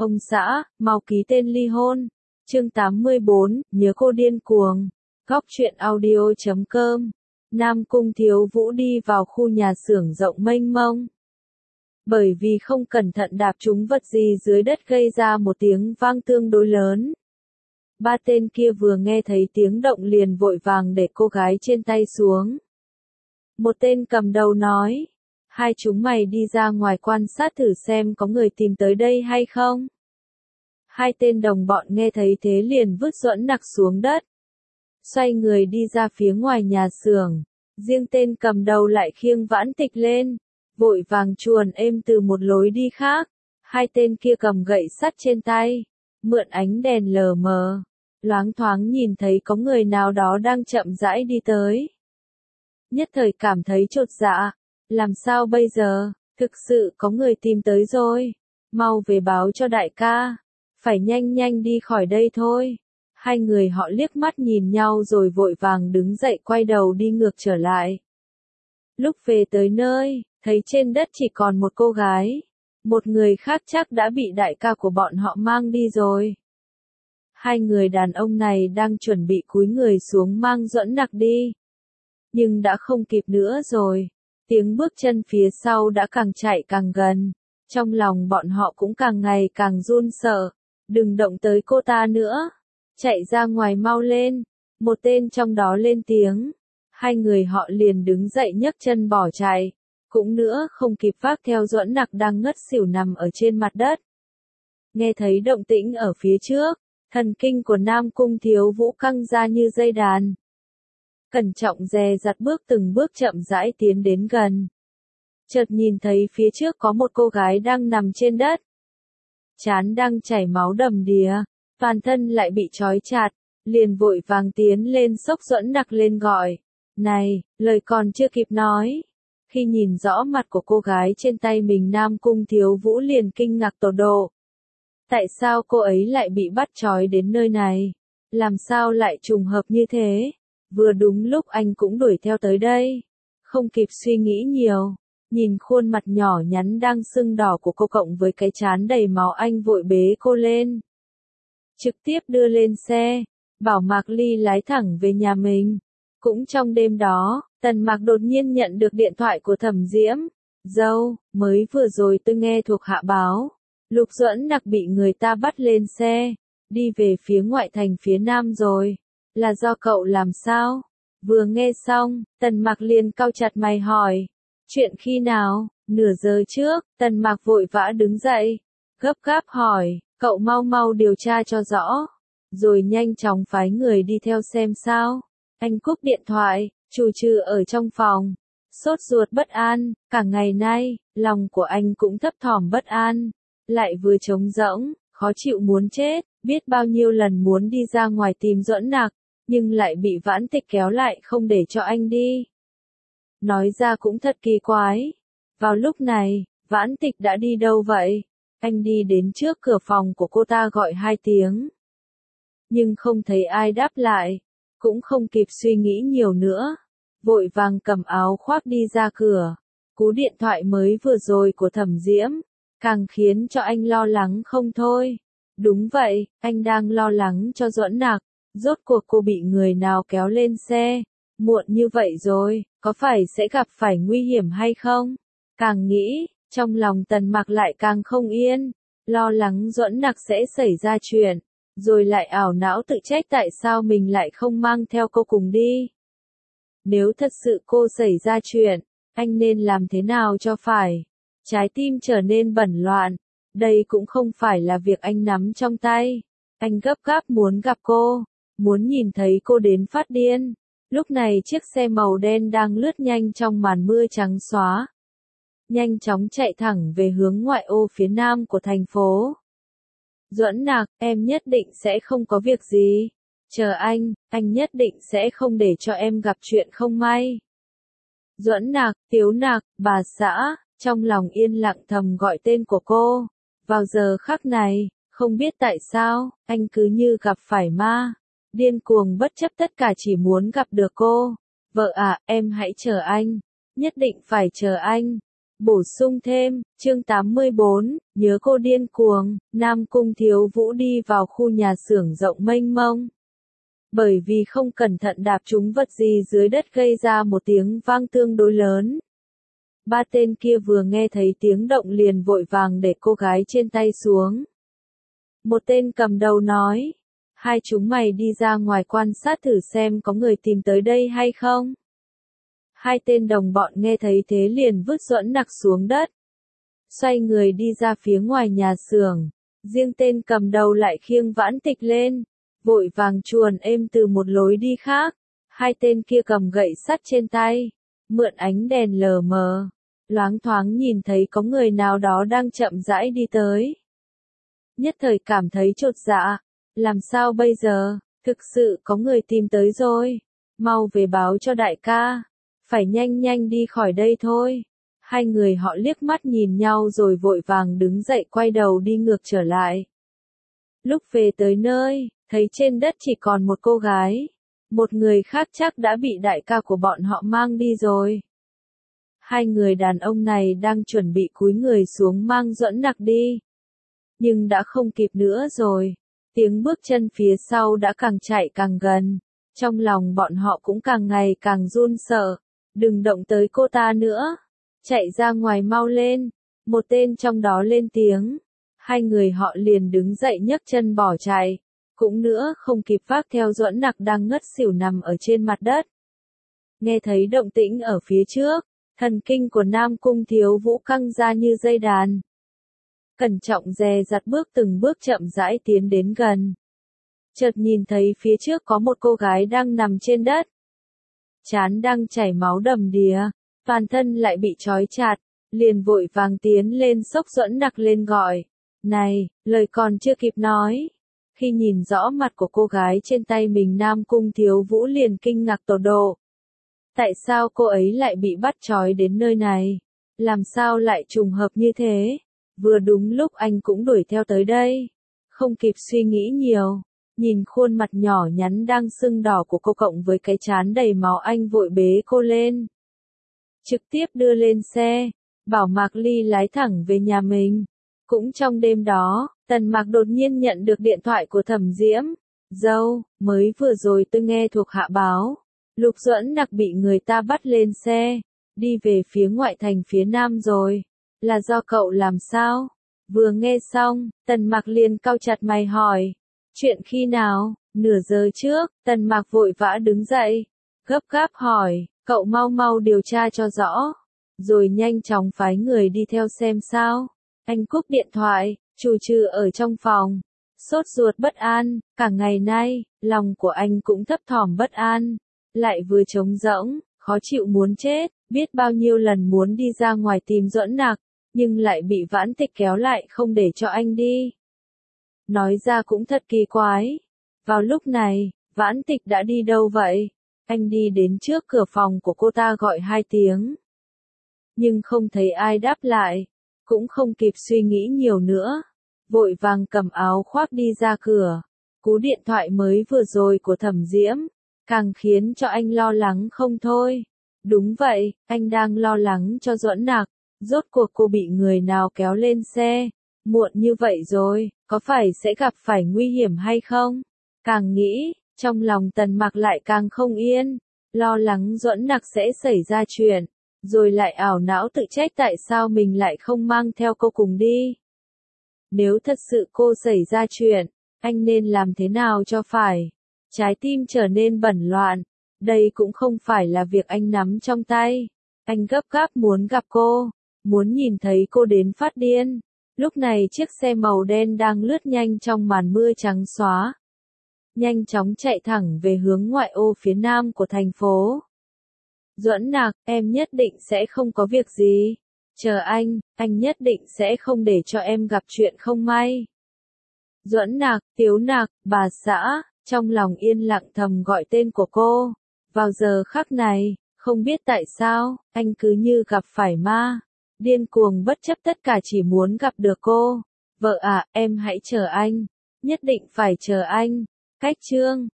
Ông xã, mau ký tên ly hôn. Chương 84, nhớ cô điên cuồng. Góc truyện audio.com. Nam Cung Thiếu Vũ đi vào khu nhà xưởng rộng mênh mông. Bởi vì không cẩn thận đạp trúng vật gì dưới đất gây ra một tiếng vang tương đối lớn. Ba tên kia vừa nghe thấy tiếng động liền vội vàng để cô gái trên tay xuống. Một tên cầm đầu nói, hai chúng mày đi ra ngoài quan sát thử xem có người tìm tới đây hay không. Hai tên đồng bọn nghe thấy thế liền vứt Duẫn Nặc xuống đất. Xoay người đi ra phía ngoài nhà xưởng, riêng tên cầm đầu lại khiêng Vãn Tịch lên, vội vàng chuồn êm từ một lối đi khác. Hai tên kia cầm gậy sắt trên tay, mượn ánh đèn lờ mờ, loáng thoáng nhìn thấy có người nào đó đang chậm rãi đi tới. Nhất thời cảm thấy chột dạ, làm sao bây giờ, thực sự có người tìm tới rồi, mau về báo cho đại ca, phải nhanh nhanh đi khỏi đây thôi. Hai người họ liếc mắt nhìn nhau rồi vội vàng đứng dậy quay đầu đi ngược trở lại. Lúc về tới nơi, thấy trên đất chỉ còn một cô gái, một người khác chắc đã bị đại ca của bọn họ mang đi rồi. Hai người đàn ông này đang chuẩn bị cúi người xuống mang Duẫn Nặc đi. Nhưng đã không kịp nữa rồi, tiếng bước chân phía sau đã càng chạy càng gần, trong lòng bọn họ cũng càng ngày càng run sợ, đừng động tới cô ta nữa, chạy ra ngoài mau lên, một tên trong đó lên tiếng, hai người họ liền đứng dậy nhấc chân bỏ chạy, cũng nữa không kịp vác theo Duẫn Nặc đang ngất xỉu nằm ở trên mặt đất. Nghe thấy động tĩnh ở phía trước, thần kinh của Nam Cung Thiếu Vũ căng ra như dây đàn. Cẩn trọng dè dặt từng bước chậm rãi tiến đến gần. Chợt nhìn thấy phía trước có một cô gái đang nằm trên đất. Trán đang chảy máu đầm đìa, toàn thân lại bị trói chặt, liền vội vàng tiến lên xốc Duẫn Nặc lên gọi. Này, lời còn chưa kịp nói. Khi nhìn rõ mặt của cô gái trên tay mình Nam Cung Thiếu Vũ liền kinh ngạc tột độ. Tại sao cô ấy lại bị bắt trói đến nơi này? Làm sao lại trùng hợp như thế? Vừa đúng lúc anh cũng đuổi theo tới đây. Không kịp suy nghĩ nhiều, nhìn khuôn mặt nhỏ nhắn đang sưng đỏ của cô cộng với cái trán đầy máu anh vội bế cô lên. Trực tiếp đưa lên xe, bảo Mạc Ly lái thẳng về nhà mình. Cũng trong đêm đó, Tần Mạc đột nhiên nhận được điện thoại của Thẩm Diễm. Dâu, mới vừa rồi tôi nghe thuộc hạ báo. Lục Duẫn Nặc bị người ta bắt lên xe, đi về phía ngoại thành phía nam rồi. Là do cậu làm sao? Vừa nghe xong, Tần Mạc liền cau chặt mày hỏi. Chuyện khi nào? Nửa giờ trước, Tần Mạc vội vã đứng dậy, gấp gáp hỏi, cậu mau mau điều tra cho rõ, rồi nhanh chóng phái người đi theo xem sao. Anh cúp điện thoại, trù trừ ở trong phòng, sốt ruột bất an, cả ngày nay, lòng của anh cũng thấp thỏm bất an, lại vừa trống rỗng, khó chịu muốn chết, biết bao nhiêu lần muốn đi ra ngoài tìm Duẫn Nặc, nhưng lại bị Vãn Tịch kéo lại không để cho anh đi. Nói ra cũng thật kỳ quái. Vào lúc này, Vãn Tịch đã đi đâu vậy? Anh đi đến trước cửa phòng của cô ta gọi 2 tiếng. Nhưng không thấy ai đáp lại, cũng không kịp suy nghĩ nhiều nữa. Vội vàng cầm áo khoác đi ra cửa. Cú điện thoại mới vừa rồi của Thẩm Diễm, càng khiến cho anh lo lắng không thôi. Đúng vậy, anh đang lo lắng cho Duẫn Nặc. Rốt cuộc cô bị người nào kéo lên xe, muộn như vậy rồi, có phải sẽ gặp phải nguy hiểm hay không? Càng nghĩ, trong lòng Tần Mạc lại càng không yên, lo lắng Duẫn Nặc sẽ xảy ra chuyện, rồi lại ảo não tự trách tại sao mình lại không mang theo cô cùng đi. Nếu thật sự cô xảy ra chuyện, anh nên làm thế nào cho phải? Trái tim trở nên bẩn loạn, đây cũng không phải là việc anh nắm trong tay. Anh gấp gáp muốn gặp cô, muốn nhìn thấy cô đến phát điên. Lúc này chiếc xe màu đen đang lướt nhanh trong màn mưa trắng xóa. Nhanh chóng chạy thẳng về hướng ngoại ô phía nam của thành phố. Duẫn Nặc, em nhất định sẽ không có việc gì. Chờ anh nhất định sẽ không để cho em gặp chuyện không may. Duẫn Nặc, Tiếu Nặc, bà xã, trong lòng yên lặng thầm gọi tên của cô. Vào giờ khắc này, không biết tại sao, anh cứ như gặp phải ma. Điên cuồng bất chấp tất cả chỉ muốn gặp được cô. Vợ à, em hãy chờ anh. Nhất định phải chờ anh. Bổ sung thêm, chương 84, nhớ cô điên cuồng, Nam Cung Thiếu Vũ đi vào khu nhà xưởng rộng mênh mông. Bởi vì không cẩn thận đạp trúng vật gì dưới đất gây ra một tiếng vang tương đối lớn. Ba tên kia vừa nghe thấy tiếng động liền vội vàng để cô gái trên tay xuống. Một tên cầm đầu nói, hai chúng mày đi ra ngoài quan sát thử xem có người tìm tới đây hay không. Hai tên đồng bọn nghe thấy thế liền vứt Duẫn Nặc xuống đất. Xoay người đi ra phía ngoài nhà xưởng, riêng tên cầm đầu lại khiêng Vãn Tịch lên, vội vàng chuồn êm từ một lối đi khác. Hai tên kia cầm gậy sắt trên tay, mượn ánh đèn lờ mờ, loáng thoáng nhìn thấy có người nào đó đang chậm rãi đi tới. Nhất thời cảm thấy chột dạ, làm sao bây giờ, thực sự có người tìm tới rồi, mau về báo cho đại ca, phải nhanh nhanh đi khỏi đây thôi. Hai người họ liếc mắt nhìn nhau rồi vội vàng đứng dậy quay đầu đi ngược trở lại. Lúc về tới nơi, thấy trên đất chỉ còn một cô gái, một người khác chắc đã bị đại ca của bọn họ mang đi rồi. Hai người đàn ông này đang chuẩn bị cúi người xuống mang Duẫn Nặc đi. Nhưng đã không kịp nữa rồi, tiếng bước chân phía sau đã càng chạy càng gần, trong lòng bọn họ cũng càng ngày càng run sợ, đừng động tới cô ta nữa, chạy ra ngoài mau lên, một tên trong đó lên tiếng, hai người họ liền đứng dậy nhấc chân bỏ chạy, cũng nữa không kịp vác theo Duẫn Nặc đang ngất xỉu nằm ở trên mặt đất. Nghe thấy động tĩnh ở phía trước, thần kinh của Nam Cung Thiếu Vũ căng ra như dây đàn. Cẩn trọng dè dặt từng bước chậm rãi tiến đến gần. Chợt nhìn thấy phía trước có một cô gái đang nằm trên đất. Trán đang chảy máu đầm đìa, toàn thân lại bị trói chặt, liền vội vàng tiến lên xốc Duẫn Nặc lên gọi. Này, lời còn chưa kịp nói. Khi nhìn rõ mặt của cô gái trên tay mình Nam Cung Thiếu Vũ liền kinh ngạc tột độ. Tại sao cô ấy lại bị bắt trói đến nơi này? Làm sao lại trùng hợp như thế? Vừa đúng lúc anh cũng đuổi theo tới đây. Không kịp suy nghĩ nhiều, nhìn khuôn mặt nhỏ nhắn đang sưng đỏ của cô cộng với cái trán đầy máu anh vội bế cô lên. Trực tiếp đưa lên xe, bảo Mạc Ly lái thẳng về nhà mình. Cũng trong đêm đó, Tần Mạc đột nhiên nhận được điện thoại của Thẩm Diễm. Dâu, mới vừa rồi tôi nghe thuộc hạ báo. Lục Duẫn Nặc bị người ta bắt lên xe, đi về phía ngoại thành phía nam rồi. Là do cậu làm sao? Vừa nghe xong, Tần Mạc liền cau chặt mày hỏi. Chuyện khi nào? Nửa giờ trước, Tần Mạc vội vã đứng dậy, gấp gáp hỏi, cậu mau mau điều tra cho rõ, rồi nhanh chóng phái người đi theo xem sao. Anh cúp điện thoại, trù trừ ở trong phòng, sốt ruột bất an, cả ngày nay, lòng của anh cũng thấp thỏm bất an, lại vừa trống rỗng, khó chịu muốn chết, biết bao nhiêu lần muốn đi ra ngoài tìm Duẫn Nặc, nhưng lại bị Vãn Tịch kéo lại không để cho anh đi. Nói ra cũng thật kỳ quái. Vào lúc này, Vãn Tịch đã đi đâu vậy? Anh đi đến trước cửa phòng của cô ta gọi 2 tiếng. Nhưng không thấy ai đáp lại, cũng không kịp suy nghĩ nhiều nữa. Vội vàng cầm áo khoác đi ra cửa. Cú điện thoại mới vừa rồi của Thẩm Diễm, càng khiến cho anh lo lắng không thôi. Đúng vậy, anh đang lo lắng cho Duẫn Nặc. Rốt cuộc cô bị người nào kéo lên xe, muộn như vậy rồi, có phải sẽ gặp phải nguy hiểm hay không? Càng nghĩ, trong lòng Tần Mạc lại càng không yên, lo lắng Duẫn Nặc sẽ xảy ra chuyện, rồi lại ảo não tự trách tại sao mình lại không mang theo cô cùng đi. Nếu thật sự cô xảy ra chuyện, anh nên làm thế nào cho phải? Trái tim trở nên bẩn loạn, đây cũng không phải là việc anh nắm trong tay. Anh gấp gáp muốn gặp cô, muốn nhìn thấy cô đến phát điên. Lúc này chiếc xe màu đen đang lướt nhanh trong màn mưa trắng xóa. Nhanh chóng chạy thẳng về hướng ngoại ô phía nam của thành phố. Duẫn Nặc, em nhất định sẽ không có việc gì. Chờ anh nhất định sẽ không để cho em gặp chuyện không may. Duẫn Nặc, Tiếu Nặc, bà xã, trong lòng yên lặng thầm gọi tên của cô. Vào giờ khắc này, không biết tại sao, anh cứ như gặp phải ma. Điên cuồng bất chấp tất cả chỉ muốn gặp được cô. Vợ à, em hãy chờ anh. Nhất định phải chờ anh. Cách chương